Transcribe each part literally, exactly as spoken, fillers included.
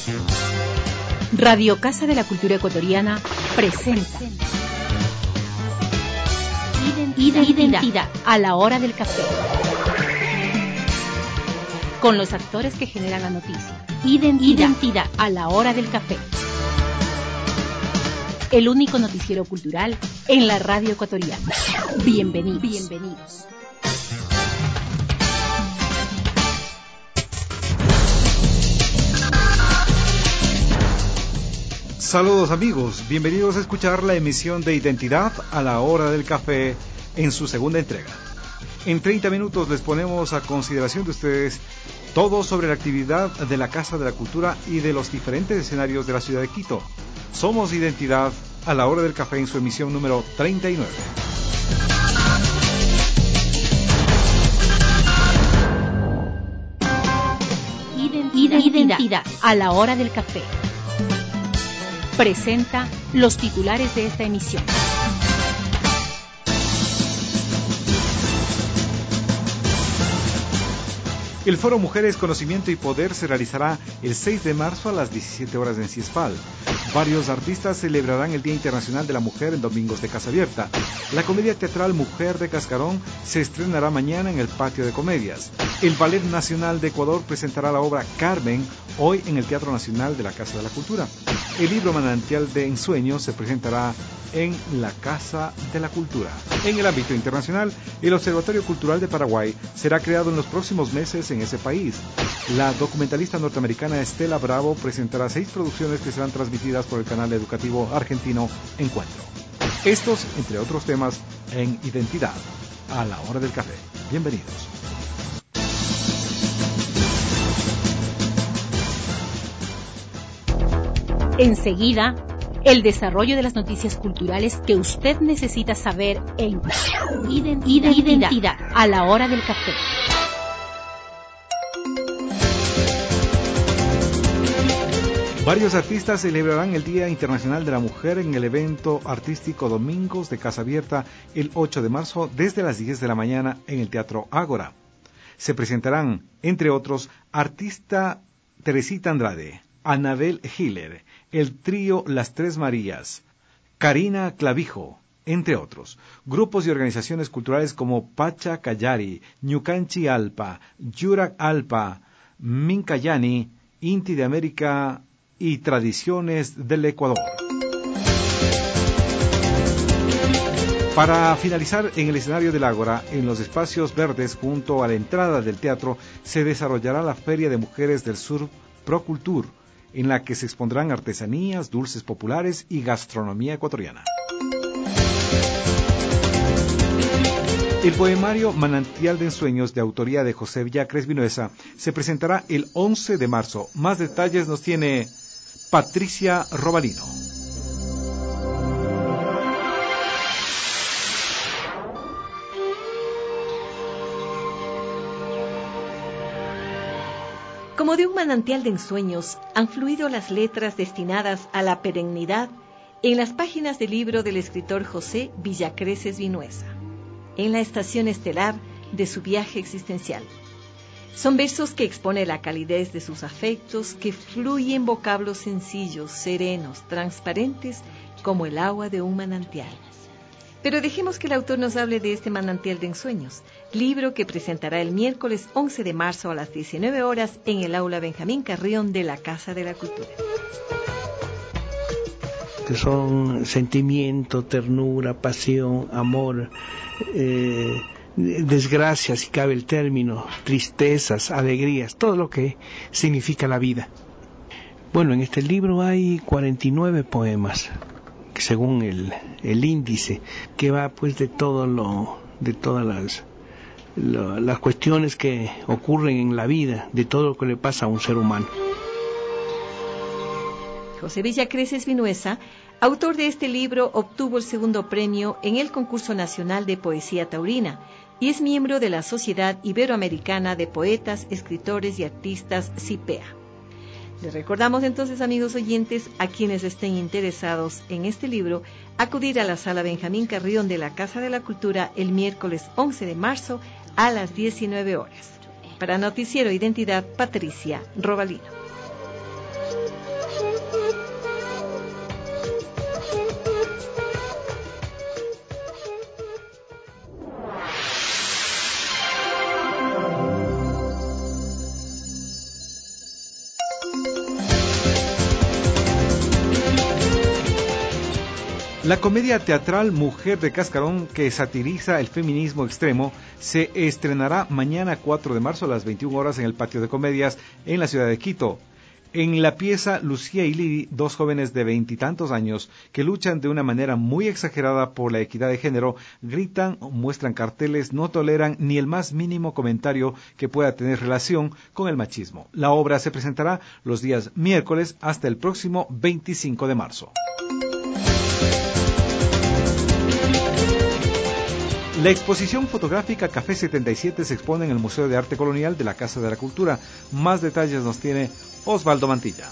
Radio Casa de la Cultura Ecuatoriana presenta Identidad, Identidad a la hora del café. Con los actores que generan la noticia. Identidad, Identidad a la hora del café. El único noticiero cultural en la radio ecuatoriana. Bienvenidos. Bienvenidos. Saludos amigos, bienvenidos a escuchar la emisión de Identidad a la hora del café en su segunda entrega. En treinta minutos les ponemos a consideración de ustedes todo sobre la actividad de la Casa de la Cultura y de los diferentes escenarios de la ciudad de Quito. Somos Identidad a la hora del café en su emisión número treinta y nueve. Identidad, Identidad a la hora del café. Presenta los titulares de esta emisión. El Foro Mujeres, Conocimiento y Poder se realizará el seis de marzo a las diecisiete horas en Ciespal. Varios artistas celebrarán el Día Internacional de la Mujer en Domingos de Casa Abierta. La comedia teatral Mujer de Cascarón se estrenará mañana en el Patio de Comedias. El Ballet Nacional de Ecuador presentará la obra Carmen hoy en el Teatro Nacional de la Casa de la Cultura. El libro Manantial de Ensueños se presentará en la Casa de la Cultura. En el ámbito internacional, el Observatorio Cultural de Paraguay será creado en los próximos meses en ese país. La documentalista norteamericana Estela Bravo presentará seis producciones que serán transmitidas por el canal educativo argentino Encuentro. Estos, entre otros temas, en Identidad a la hora del café. Bienvenidos. Enseguida, el desarrollo de las noticias culturales que usted necesita saber en Identidad, Identidad a la hora del café. Varios artistas celebrarán el Día Internacional de la Mujer en el evento artístico Domingos de Casa Abierta el ocho de marzo desde las diez de la mañana en el Teatro Ágora. Se presentarán, entre otros, artista Teresita Andrade, Anabel Hiller, el trío Las Tres Marías, Karina Clavijo, entre otros. Grupos y organizaciones culturales como Pacha Callari, Ñucanchi Alpa, Yurak Alpa, Mincayani, Inti de América y Tradiciones del Ecuador. Para finalizar, en el escenario del Ágora, en los espacios verdes junto a la entrada del teatro, se desarrollará la Feria de Mujeres del Sur Procultur, en la que se expondrán artesanías, dulces populares y gastronomía ecuatoriana. El poemario Manantial de Ensueños, de autoría de José Villacres Vinuesa, se presentará el once de marzo. Más detalles nos tiene Patricia Robalino. Como de un manantial de ensueños, han fluido las letras destinadas a la perennidad en las páginas del libro del escritor José Villacreses Vinuesa, en la estación estelar de su viaje existencial. Son versos que exponen la calidez de sus afectos, que fluyen vocablos sencillos, serenos, transparentes, como el agua de un manantial. Pero dejemos que el autor nos hable de este manantial de ensueños, libro que presentará el miércoles once de marzo a las diecinueve horas en el aula Benjamín Carrión de la Casa de la Cultura. Que son sentimiento, ternura, pasión, amor, eh, desgracias, si cabe el término, tristezas, alegrías, todo lo que significa la vida. Bueno, en este libro hay cuarenta y nueve poemas, según el, el índice, que va pues de todo lo, de todas las, lo, las cuestiones que ocurren en la vida, de todo lo que le pasa a un ser humano. José Villacreses Vinuesa, autor de este libro, obtuvo el segundo premio en el Concurso Nacional de Poesía Taurina y es miembro de la Sociedad Iberoamericana de Poetas, Escritores y Artistas, SIPEA. Les recordamos entonces, amigos oyentes, a quienes estén interesados en este libro, acudir a la Sala Benjamín Carrión de la Casa de la Cultura el miércoles once de marzo a las diecinueve horas. Para Noticiero Identidad, Patricia Robalino. La comedia teatral Mujer de Cascarón, que satiriza el feminismo extremo, se estrenará mañana cuatro de marzo a las veintiuna horas en el Patio de Comedias en la ciudad de Quito. En la pieza, Lucía y Lili, dos jóvenes de veintitantos años que luchan de una manera muy exagerada por la equidad de género, gritan, muestran carteles, no toleran ni el más mínimo comentario que pueda tener relación con el machismo. La obra se presentará los días miércoles hasta el próximo veinticinco de marzo. La exposición fotográfica Café setenta y siete se expone en el Museo de Arte Colonial de la Casa de la Cultura. Más detalles nos tiene Osvaldo Mantilla.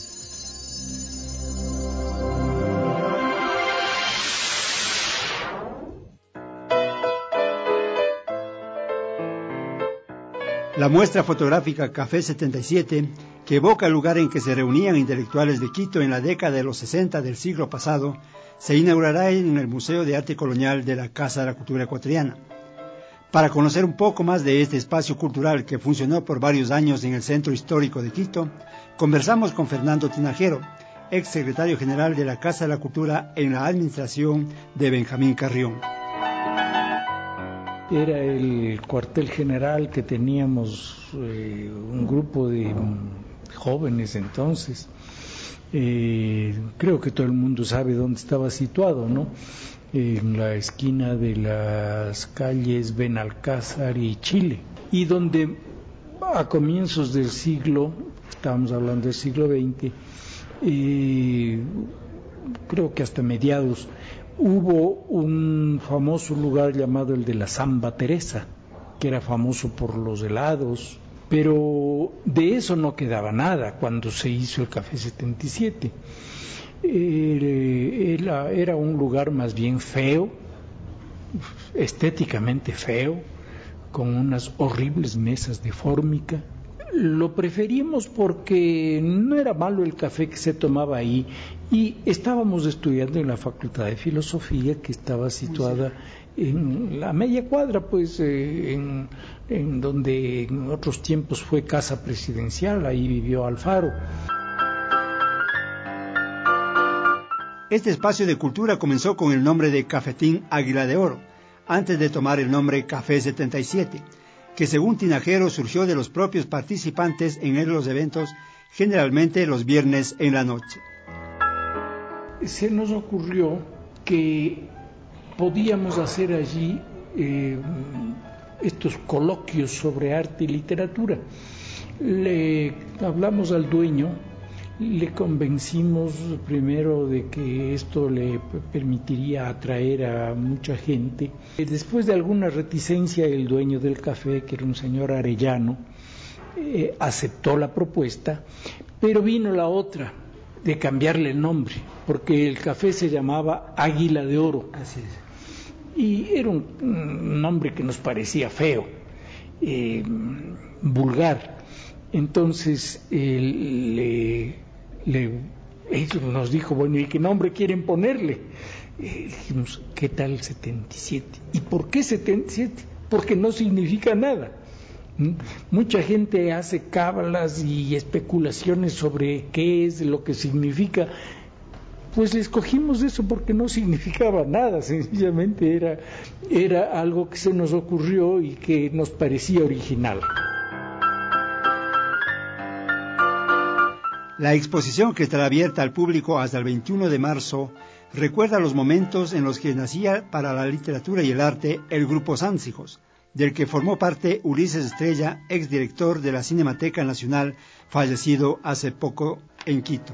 La muestra fotográfica Café setenta y siete, que evoca el lugar en que se reunían intelectuales de Quito en la década de los sesenta del siglo pasado, se inaugurará en el Museo de Arte Colonial de la Casa de la Cultura Ecuatoriana. Para conocer un poco más de este espacio cultural que funcionó por varios años en el Centro Histórico de Quito, conversamos con Fernando Tinajero, ex secretario general de la Casa de la Cultura en la administración de Benjamín Carrión. Era el cuartel general que teníamos eh, un grupo de jóvenes entonces. Eh, creo que todo el mundo sabe dónde estaba situado, ¿no? En la esquina de las calles Benalcázar y Chile, y donde a comienzos del siglo, estamos hablando del siglo veinte, eh, creo que hasta mediados, hubo un famoso lugar llamado el de la Samba Teresa, que era famoso por los helados, pero de eso no quedaba nada cuando se hizo el Café setenta y siete. Era, era un lugar más bien feo, estéticamente feo, con unas horribles mesas de fórmica. Lo preferimos porque no era malo el café que se tomaba ahí, y estábamos estudiando en la Facultad de Filosofía, que estaba situada en la media cuadra, pues eh, en, en donde en otros tiempos fue casa presidencial, ahí vivió Alfaro. Este espacio de cultura comenzó con el nombre de Cafetín Águila de Oro, antes de tomar el nombre Café setenta y siete, que según Tinajero surgió de los propios participantes en los eventos, generalmente los viernes en la noche. Se nos ocurrió que podíamos hacer allí eh, estos coloquios sobre arte y literatura. Le hablamos al dueño, le convencimos primero de que esto le permitiría atraer a mucha gente. Después de alguna reticencia, el dueño del café, que era un señor Arellano, eh, aceptó la propuesta, pero vino la otra, de cambiarle el nombre, porque el café se llamaba Águila de Oro. Así es. Y era un, un nombre que nos parecía feo, eh, vulgar. Entonces eh, le, le, él nos dijo, bueno, ¿y qué nombre quieren ponerle? Eh, dijimos, ¿qué tal setenta y siete? ¿Y por qué setenta y siete? Porque no significa nada. Mucha gente hace cábalas y especulaciones sobre qué es lo que significa. Pues le escogimos eso porque no significaba nada, sencillamente era, era algo que se nos ocurrió y que nos parecía original. La exposición, que estará abierta al público hasta el veintiuno de marzo, recuerda los momentos en los que nacía para la literatura y el arte el Grupo Sánsijos, del que formó parte Ulises Estrella, exdirector de la Cinemateca Nacional, fallecido hace poco en Quito.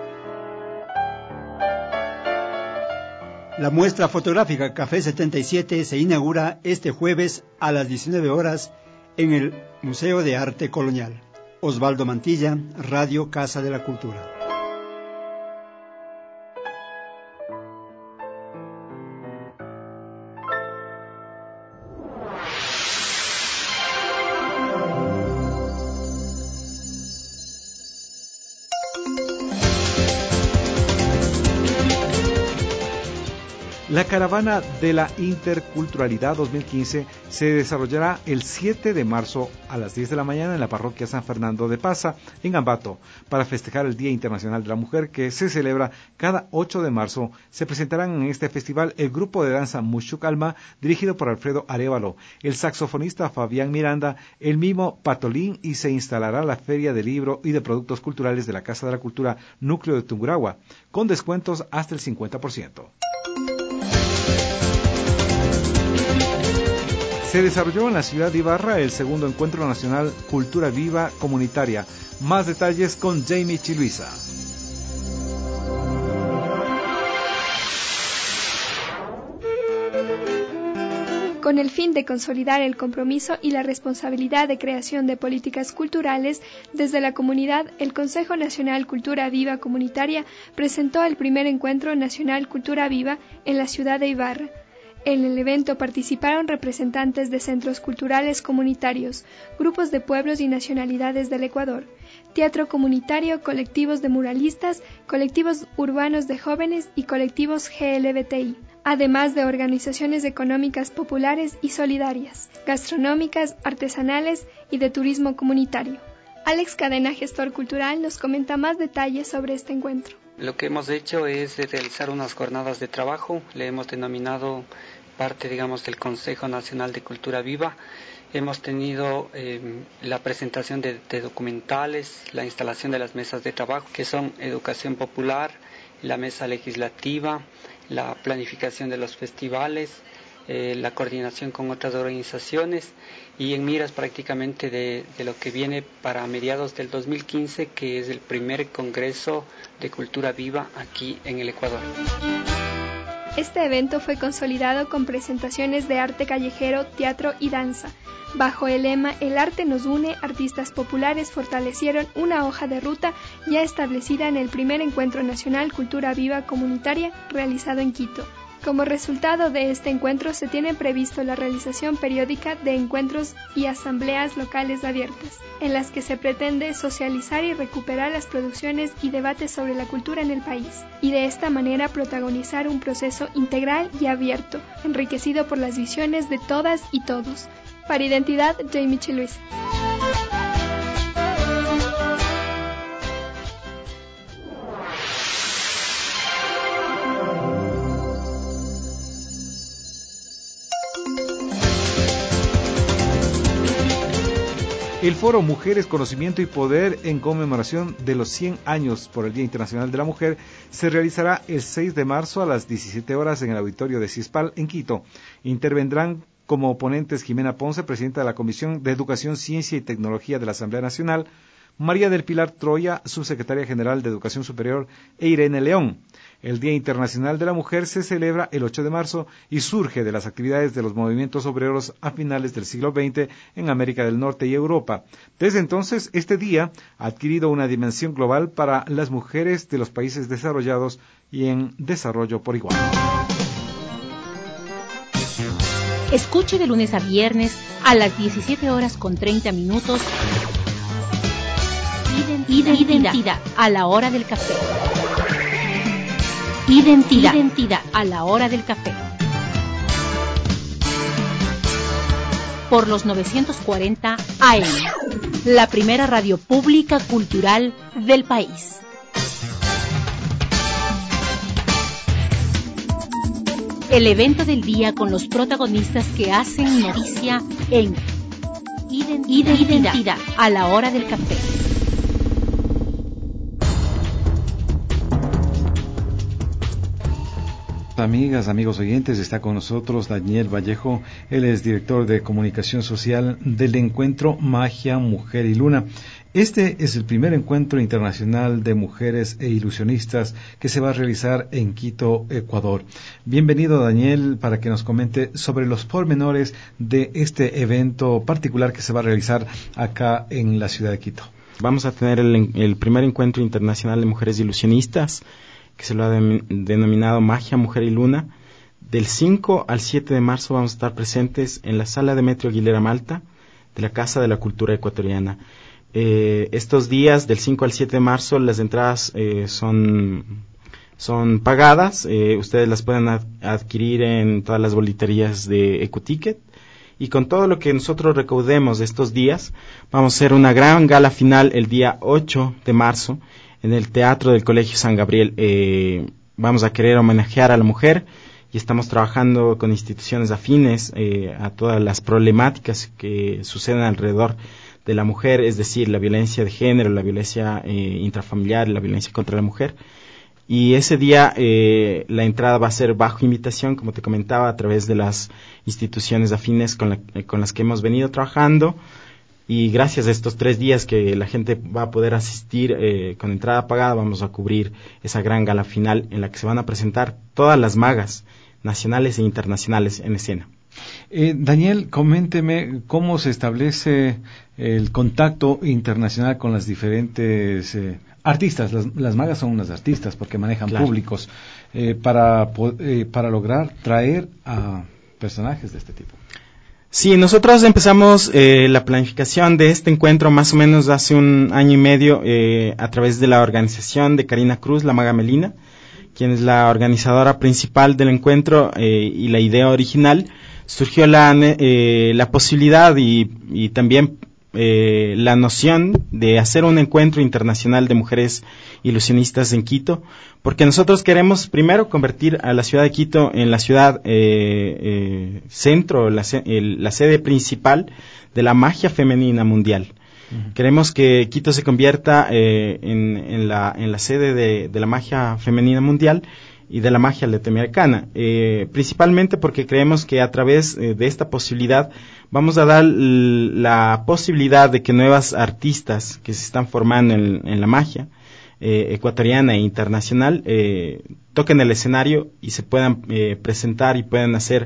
La muestra fotográfica Café setenta y siete se inaugura este jueves a las diecinueve horas en el Museo de Arte Colonial. Osvaldo Mantilla, Radio Casa de la Cultura. La caravana de la Interculturalidad dos mil quince se desarrollará el siete de marzo a las diez de la mañana en la parroquia San Fernando de Paza, en Ambato, para festejar el Día Internacional de la Mujer que se celebra cada ocho de marzo. Se presentarán en este festival el grupo de danza Mushuk Alma, dirigido por Alfredo Arévalo, el saxofonista Fabián Miranda, el mimo Patolín, y se instalará la Feria de Libro y de Productos Culturales de la Casa de la Cultura Núcleo de Tungurahua, con descuentos hasta el cincuenta por ciento. Se desarrolló en la ciudad de Ibarra el segundo encuentro nacional Cultura Viva Comunitaria. Más detalles con Jamie Chiluisa. Con el fin de consolidar el compromiso y la responsabilidad de creación de políticas culturales, desde la comunidad, el Consejo Nacional Cultura Viva Comunitaria presentó el primer encuentro nacional Cultura Viva en la ciudad de Ibarra. En el evento participaron representantes de centros culturales comunitarios, grupos de pueblos y nacionalidades del Ecuador, teatro comunitario, colectivos de muralistas, colectivos urbanos de jóvenes y colectivos G L B T I, además de organizaciones económicas populares y solidarias, gastronómicas, artesanales y de turismo comunitario. Alex Cadena, gestor cultural, nos comenta más detalles sobre este encuentro. Lo que hemos hecho es realizar unas jornadas de trabajo, le hemos denominado parte, digamos, del Consejo Nacional de Cultura Viva. Hemos tenido eh, la presentación de, de documentales, la instalación de las mesas de trabajo, que son educación popular, la mesa legislativa, la planificación de los festivales, eh, la coordinación con otras organizaciones y en miras prácticamente de, de lo que viene para mediados del dos mil quince, que es el primer Congreso de Cultura Viva aquí en el Ecuador. Este evento fue consolidado con presentaciones de arte callejero, teatro y danza. Bajo el lema El arte nos une, artistas populares fortalecieron una hoja de ruta ya establecida en el primer Encuentro Nacional Cultura Viva Comunitaria realizado en Quito. Como resultado de este encuentro se tiene previsto la realización periódica de encuentros y asambleas locales abiertas, en las que se pretende socializar y recuperar las producciones y debates sobre la cultura en el país, y de esta manera protagonizar un proceso integral y abierto, enriquecido por las visiones de todas y todos. Para Identidad, Jamie Chiluisa. El foro Mujeres, Conocimiento y Poder, en conmemoración de los cien años por el Día Internacional de la Mujer, se realizará el seis de marzo a las diecisiete horas en el auditorio de CISPAL en Quito. Intervendrán como ponentes Jimena Ponce, presidenta de la Comisión de Educación, Ciencia y Tecnología de la Asamblea Nacional, María del Pilar Troya, subsecretaria general de Educación Superior, e Irene León. El Día Internacional de la Mujer se celebra el ocho de marzo y surge de las actividades de los movimientos obreros a finales del siglo veinte en América del Norte y Europa. Desde entonces, este día ha adquirido una dimensión global para las mujeres de los países desarrollados y en desarrollo por igual. Escuche de lunes a viernes a las diecisiete horas con treinta minutos. Identidad, Identidad a la hora del café. Identidad. Identidad a la hora del café. Por los novecientos cuarenta A M, la primera radio pública cultural del país. El evento del día con los protagonistas que hacen noticia en Identidad, Identidad a la hora del café. Amigas, amigos oyentes, está con nosotros Daniel Vallejo. Él es director de comunicación social del encuentro Magia, Mujer y Luna. Este es el primer encuentro internacional de mujeres e ilusionistas que se va a realizar en Quito, Ecuador. Bienvenido, Daniel, para que nos comente sobre los pormenores de este evento particular que se va a realizar acá en la ciudad de Quito. Vamos a tener el, el primer encuentro internacional de mujeres ilusionistas, que se lo ha de, denominado Magia, Mujer y Luna. Del cinco al siete de marzo vamos a estar presentes en la sala Demetrio Aguilera Malta de la Casa de la Cultura Ecuatoriana. Eh, estos días, del cinco al siete de marzo, las entradas eh, son, son pagadas, eh, ustedes las pueden ad- adquirir en todas las boleterías de Ecuticket, y con todo lo que nosotros recaudemos de estos días, vamos a hacer una gran gala final el día ocho de marzo en el Teatro del Colegio San Gabriel. Eh, vamos a querer homenajear a la mujer y estamos trabajando con instituciones afines eh, a todas las problemáticas que suceden alrededor de la mujer, es decir, la violencia de género, la violencia eh, intrafamiliar, la violencia contra la mujer. Y ese día eh, la entrada va a ser bajo invitación, como te comentaba, a través de las instituciones afines con, la, eh, con las que hemos venido trabajando. Y gracias a estos tres días que la gente va a poder asistir eh, con entrada pagada, vamos a cubrir esa gran gala final en la que se van a presentar todas las magas nacionales e internacionales en escena. Eh, Daniel, coménteme cómo se establece el contacto internacional con las diferentes eh, artistas. Las, las magas son unas artistas porque manejan claro. públicos eh, para, eh, para lograr traer a personajes de este tipo. Sí, nosotros empezamos eh, la planificación de este encuentro más o menos hace un año y medio eh, a través de la organización de Karina Cruz, la Maga Melina, quien es la organizadora principal del encuentro eh, y la idea original. Surgió la, eh, la posibilidad y, y también eh, la noción de hacer un encuentro internacional de mujeres ilusionistas en Quito, porque nosotros queremos primero convertir a la ciudad de Quito en la ciudad eh, eh, centro, la, el, la sede principal de la magia femenina mundial. Uh-huh. Queremos que Quito se convierta eh, en, en, la, en la sede de, de la magia femenina mundial y de la magia latinoamericana, eh, principalmente porque creemos que a través eh, de esta posibilidad vamos a dar l- la posibilidad de que nuevas artistas que se están formando en, en la magia eh, ecuatoriana e internacional eh, toquen el escenario y se puedan eh, presentar y puedan hacer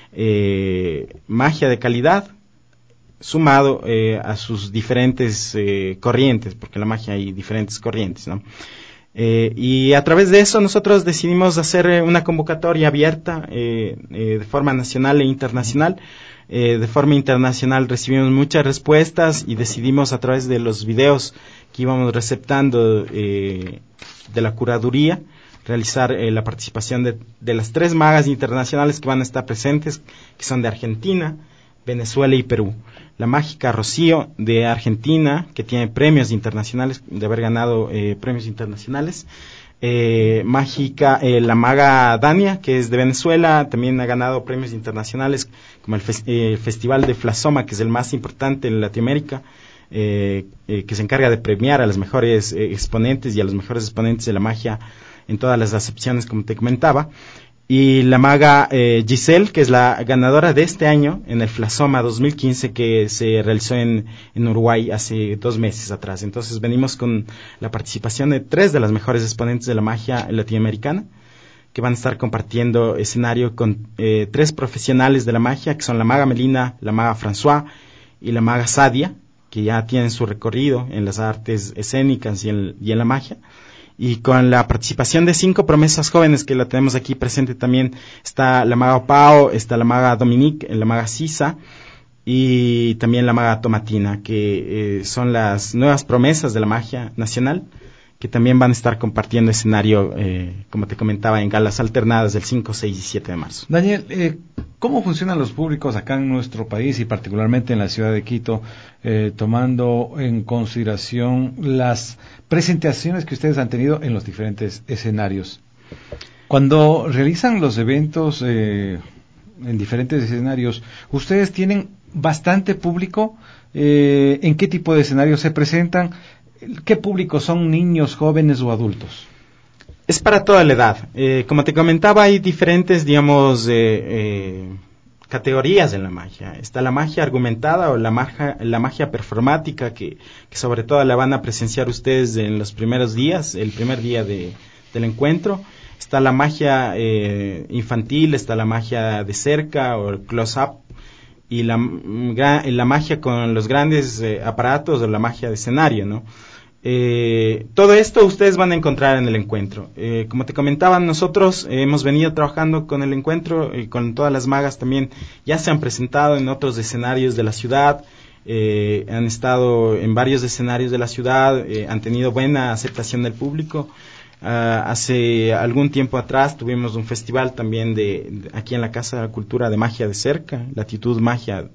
eh, magia de calidad sumado eh, a sus diferentes eh, corrientes, porque en la magia hay diferentes corrientes, ¿no? Eh, y a través de eso nosotros decidimos hacer eh, una convocatoria abierta eh, eh, de forma nacional e internacional. Eh, de forma internacional recibimos muchas respuestas y decidimos a través de los videos que íbamos receptando eh, de la curaduría realizar eh, la participación de, de las tres magas internacionales que van a estar presentes, que son de Argentina, Venezuela y Perú. La mágica Rocío de Argentina, que tiene premios internacionales, de haber ganado eh, premios internacionales. Eh, mágica, eh, la maga Dania, que es de Venezuela, también ha ganado premios internacionales, como el fes- eh, Festival de Flasoma, que es el más importante en Latinoamérica, eh, eh, que se encarga de premiar a los mejores eh, exponentes y a los mejores exponentes de la magia en todas las acepciones, como te comentaba. Y la maga eh, Giselle, que es la ganadora de este año en el Flasoma dos mil quince, que se realizó en, en Uruguay hace dos meses atrás. Entonces venimos con la participación de tres de las mejores exponentes de la magia latinoamericana, que van a estar compartiendo escenario con eh, tres profesionales de la magia, que son la maga Melina, la maga François y la maga Sadia, que ya tienen su recorrido en las artes escénicas y en, y en la magia. Y con la participación de cinco promesas jóvenes que la tenemos aquí presente también, está la maga Pao, está la maga Dominique, la maga Sisa y también la maga Tomatina, que eh, son las nuevas promesas de la magia nacional, que también van a estar compartiendo escenario, eh, como te comentaba, en galas alternadas del cinco, seis y siete de marzo. Daniel, eh, ¿cómo funcionan los públicos acá en nuestro país y particularmente en la ciudad de Quito, eh, tomando en consideración las presentaciones que ustedes han tenido en los diferentes escenarios? Cuando realizan los eventos eh, en diferentes escenarios, ¿ustedes tienen bastante público? Eh, ¿En qué tipo de escenarios se presentan? ¿Qué público son? ¿Niños, jóvenes o adultos? Es para toda la edad. Eh, como te comentaba, hay diferentes, digamos, eh, eh, categorías en la magia. Está la magia argumentada o la magia, la magia performática, que, que sobre todo la van a presenciar ustedes en los primeros días, el primer día de, del encuentro. Está la magia eh, infantil, está la magia de cerca o el close-up, y la, la magia con los grandes eh, aparatos o la magia de escenario, ¿no? Eh, todo esto ustedes van a encontrar en el encuentro. Eh, como te comentaba, nosotros eh, hemos venido trabajando con el encuentro y con todas las magas también. Ya se han presentado en otros escenarios de la ciudad, eh, han estado en varios escenarios de la ciudad, eh, han tenido buena aceptación del público. Uh, hace algún tiempo atrás tuvimos un festival también de, de aquí en la Casa de la Cultura de Magia de Cerca, Latitud Magia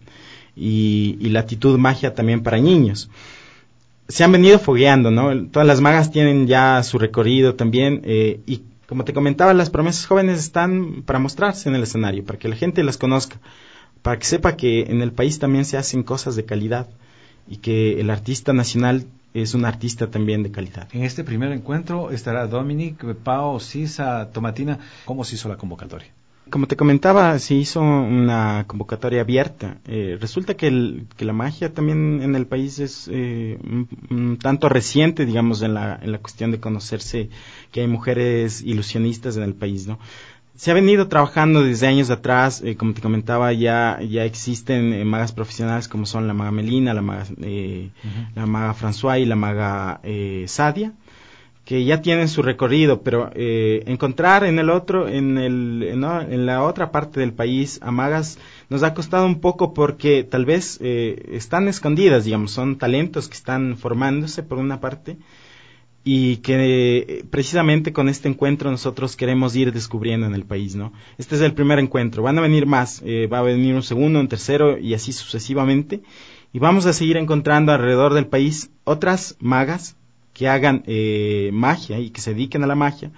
y, y Latitud Magia también para niños. Se han venido fogueando, ¿no? Todas las magas tienen ya su recorrido también eh, y como te comentaba, las promesas jóvenes están para mostrarse en el escenario, para que la gente las conozca, para que sepa que en el país también se hacen cosas de calidad y que el artista nacional es un artista también de calidad. En este primer encuentro estará Dominic, Pao, Sisa, Tomatina. ¿Cómo se hizo la convocatoria? Como te comentaba, se hizo una convocatoria abierta. Eh, resulta que, el, que la magia también en el país es eh, un, un tanto reciente, digamos, en la, en la cuestión de conocerse que hay mujeres ilusionistas en el país, ¿no? Se ha venido trabajando desde años atrás, eh, como te comentaba, ya ya existen eh, magas profesionales como son la maga Melina, la maga, eh, uh-huh. la maga François y la maga eh, Sadia, que ya tienen su recorrido, pero eh, encontrar en el otro, en el, ¿no? en la otra parte del país a magas nos ha costado un poco porque tal vez eh, están escondidas, digamos, son talentos que están formándose por una parte, y que precisamente con este encuentro nosotros queremos ir descubriendo en el país, ¿no? Este es el primer encuentro, van a venir más, eh, va a venir un segundo, un tercero y así sucesivamente, y vamos a seguir encontrando alrededor del país otras magas que hagan eh, magia y que se dediquen a la magia,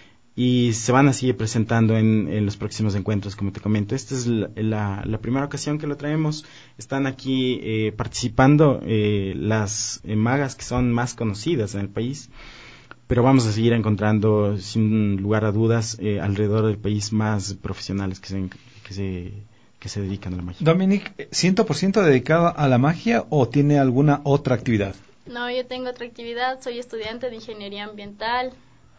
y se van a seguir presentando en, en los próximos encuentros, como te comento. Esta es la, la, la primera ocasión que lo traemos. Están aquí eh, participando eh, las eh, magas que son más conocidas en el país, pero vamos a seguir encontrando, sin lugar a dudas, eh, alrededor del país más profesionales que se, que se, que se dedican a la magia. Dominic, ¿cien por ciento dedicado a la magia o tiene alguna otra actividad? No, yo tengo otra actividad, soy estudiante de ingeniería ambiental.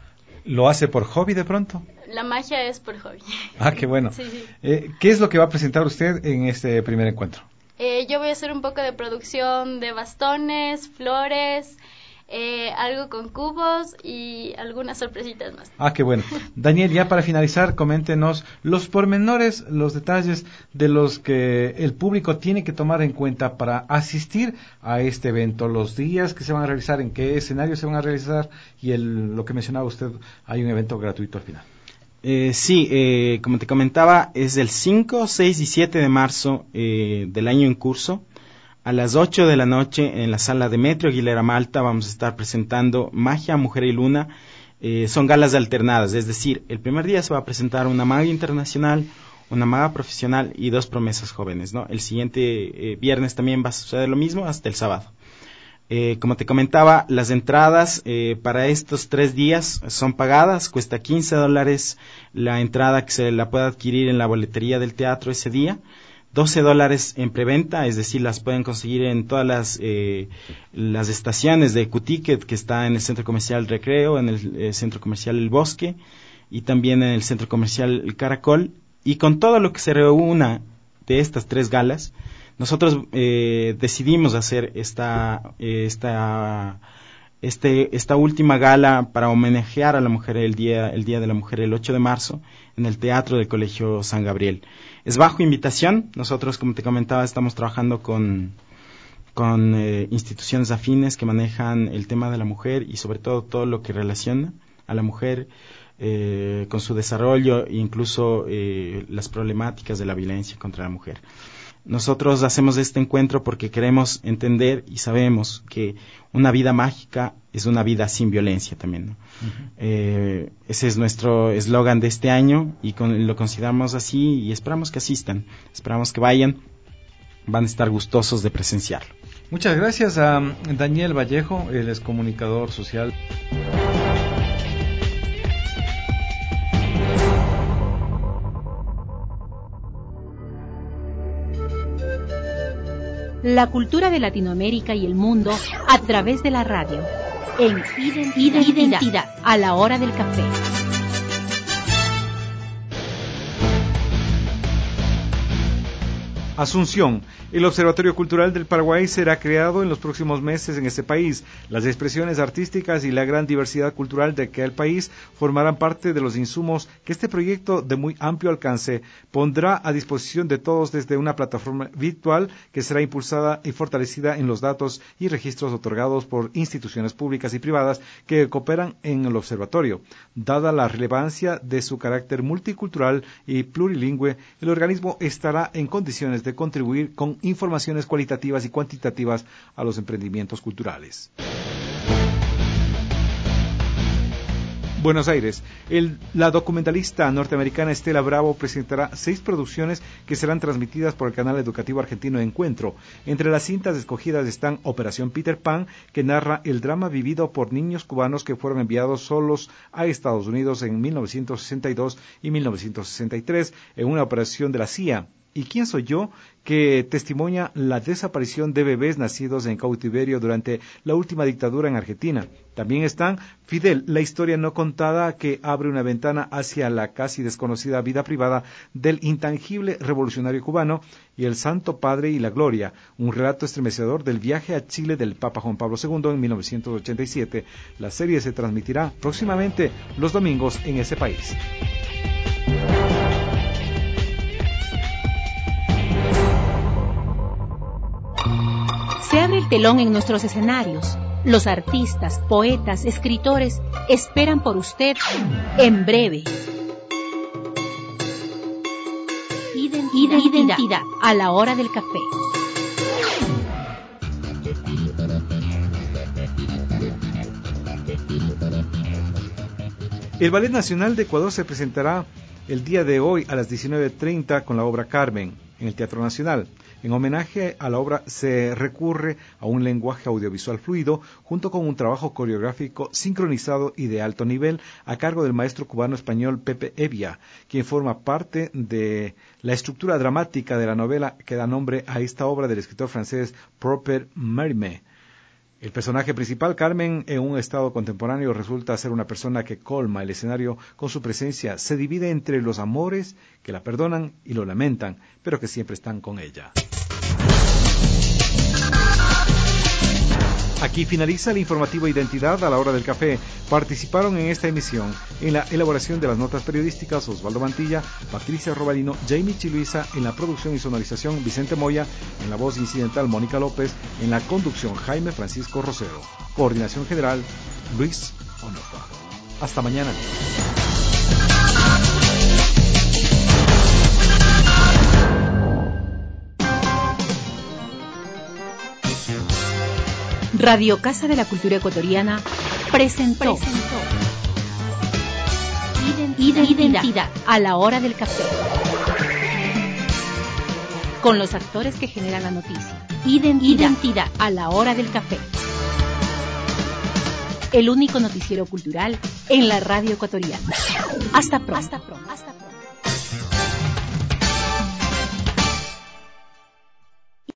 ¿Lo hace por hobby de pronto? La magia es por hobby. Ah, qué bueno. Sí, sí. Eh, ¿Qué es lo que va a presentar usted en este primer encuentro? Eh, yo voy a hacer un poco de producción de bastones, flores, eh, algo con cubos y algunas sorpresitas más. Ah, qué bueno. Daniel, ya para finalizar, coméntenos los pormenores, los detalles de los que el público tiene que tomar en cuenta para asistir a este evento, los días que se van a realizar, en qué escenario se van a realizar y el, lo que mencionaba usted, hay un evento gratuito al final. Eh, sí, eh, como te comentaba, es el cinco, seis y siete de marzo eh, del año en curso. A las ocho de la noche en la sala Demetrio Aguilera Malta vamos a estar presentando Magia, Mujer y Luna. Eh, son galas alternadas, es decir, el primer día se va a presentar una maga internacional, una maga profesional y dos promesas jóvenes, ¿no? El siguiente eh, viernes también va a suceder lo mismo hasta el sábado. Eh, como te comentaba, las entradas eh, para estos tres días son pagadas, cuesta quince dólares la entrada que se la pueda adquirir en la boletería del teatro ese día. doce dólares en preventa, es decir, las pueden conseguir en todas las eh, las estaciones de Q-Ticket que está en el Centro Comercial Recreo, en el eh, Centro Comercial El Bosque y también en el Centro Comercial El Caracol. Y con todo lo que se reúna de estas tres galas, nosotros eh, decidimos hacer esta eh, esta este esta última gala para homenajear a la mujer el día el día de la mujer el ocho de marzo en el Teatro del Colegio San Gabriel. Es bajo invitación. Nosotros, como te comentaba, estamos trabajando con con eh, instituciones afines que manejan el tema de la mujer y sobre todo todo lo que relaciona a la mujer eh, con su desarrollo e incluso eh, las problemáticas de la violencia contra la mujer. Nosotros hacemos este encuentro porque queremos entender y sabemos que una vida mágica es una vida sin violencia también, ¿no? Uh-huh. Eh, ese es nuestro eslogan de este año y con, lo consideramos así y esperamos que asistan, esperamos que vayan, van a estar gustosos de presenciarlo. Muchas gracias a Daniel Vallejo, él es comunicador social. La cultura de Latinoamérica y el mundo a través de la radio. En Identidad, Identidad a la hora del café. Asunción, El Observatorio Cultural del Paraguay será creado en los próximos meses en este país. Las expresiones artísticas y la gran diversidad cultural de aquel país formarán parte de los insumos que este proyecto de muy amplio alcance pondrá a disposición de todos desde una plataforma virtual que será impulsada y fortalecida en los datos y registros otorgados por instituciones públicas y privadas que cooperan en el observatorio. Dada la relevancia de su carácter multicultural y plurilingüe, el organismo estará en condiciones de contribuir con informaciones cualitativas y cuantitativas a los emprendimientos culturales. Buenos Aires. El, la documentalista norteamericana Estela Bravo presentará seis producciones que serán transmitidas por el canal educativo argentino Encuentro. Entre las cintas escogidas están Operación Peter Pan, que narra el drama vivido por niños cubanos que fueron enviados solos a Estados Unidos en mil novecientos sesenta y dos y mil novecientos sesenta y tres en una operación de la C I A. ¿Y quién soy yo?, que testimonia la desaparición de bebés nacidos en cautiverio durante la última dictadura en Argentina. También están Fidel, la historia no contada que abre una ventana hacia la casi desconocida vida privada del intangible revolucionario cubano, y El Santo Padre y la Gloria, un relato estremecedor del viaje a Chile del Papa Juan Pablo segundo en mil novecientos ochenta y siete. La serie se transmitirá próximamente los domingos en ese país. Se abre el telón en nuestros escenarios. Los artistas, poetas, escritores esperan por usted en breve. Identidad, Identidad a la hora del café. El Ballet Nacional de Ecuador se presentará el día de hoy a las diecinueve treinta con la obra Carmen en el Teatro Nacional. En homenaje a la obra se recurre a un lenguaje audiovisual fluido junto con un trabajo coreográfico sincronizado y de alto nivel a cargo del maestro cubano-español Pepe Evia, quien forma parte de la estructura dramática de la novela que da nombre a esta obra del escritor francés Prosper Mérimée. El personaje principal, Carmen, en un estado contemporáneo resulta ser una persona que colma el escenario con su presencia. Se divide entre los amores que la perdonan y lo lamentan, pero que siempre están con ella. Aquí finaliza el informativo Identidad a la hora del café. Participaron en esta emisión en la elaboración de las notas periodísticas Osvaldo Mantilla, Patricia Robalino, Jamie Chiluisa, en la producción y sonorización Vicente Moya, en la voz incidental Mónica López, en la conducción Jaime Francisco Rosero. Coordinación general Luis Onofa. Hasta mañana. Radio Casa de la Cultura Ecuatoriana presentó, presentó Identidad, Identidad a la hora del café, con los actores que generan la noticia. Identidad, Identidad a la hora del café, el único noticiero cultural en la radio ecuatoriana. Hasta pronto. Hasta pronto. Hasta pronto.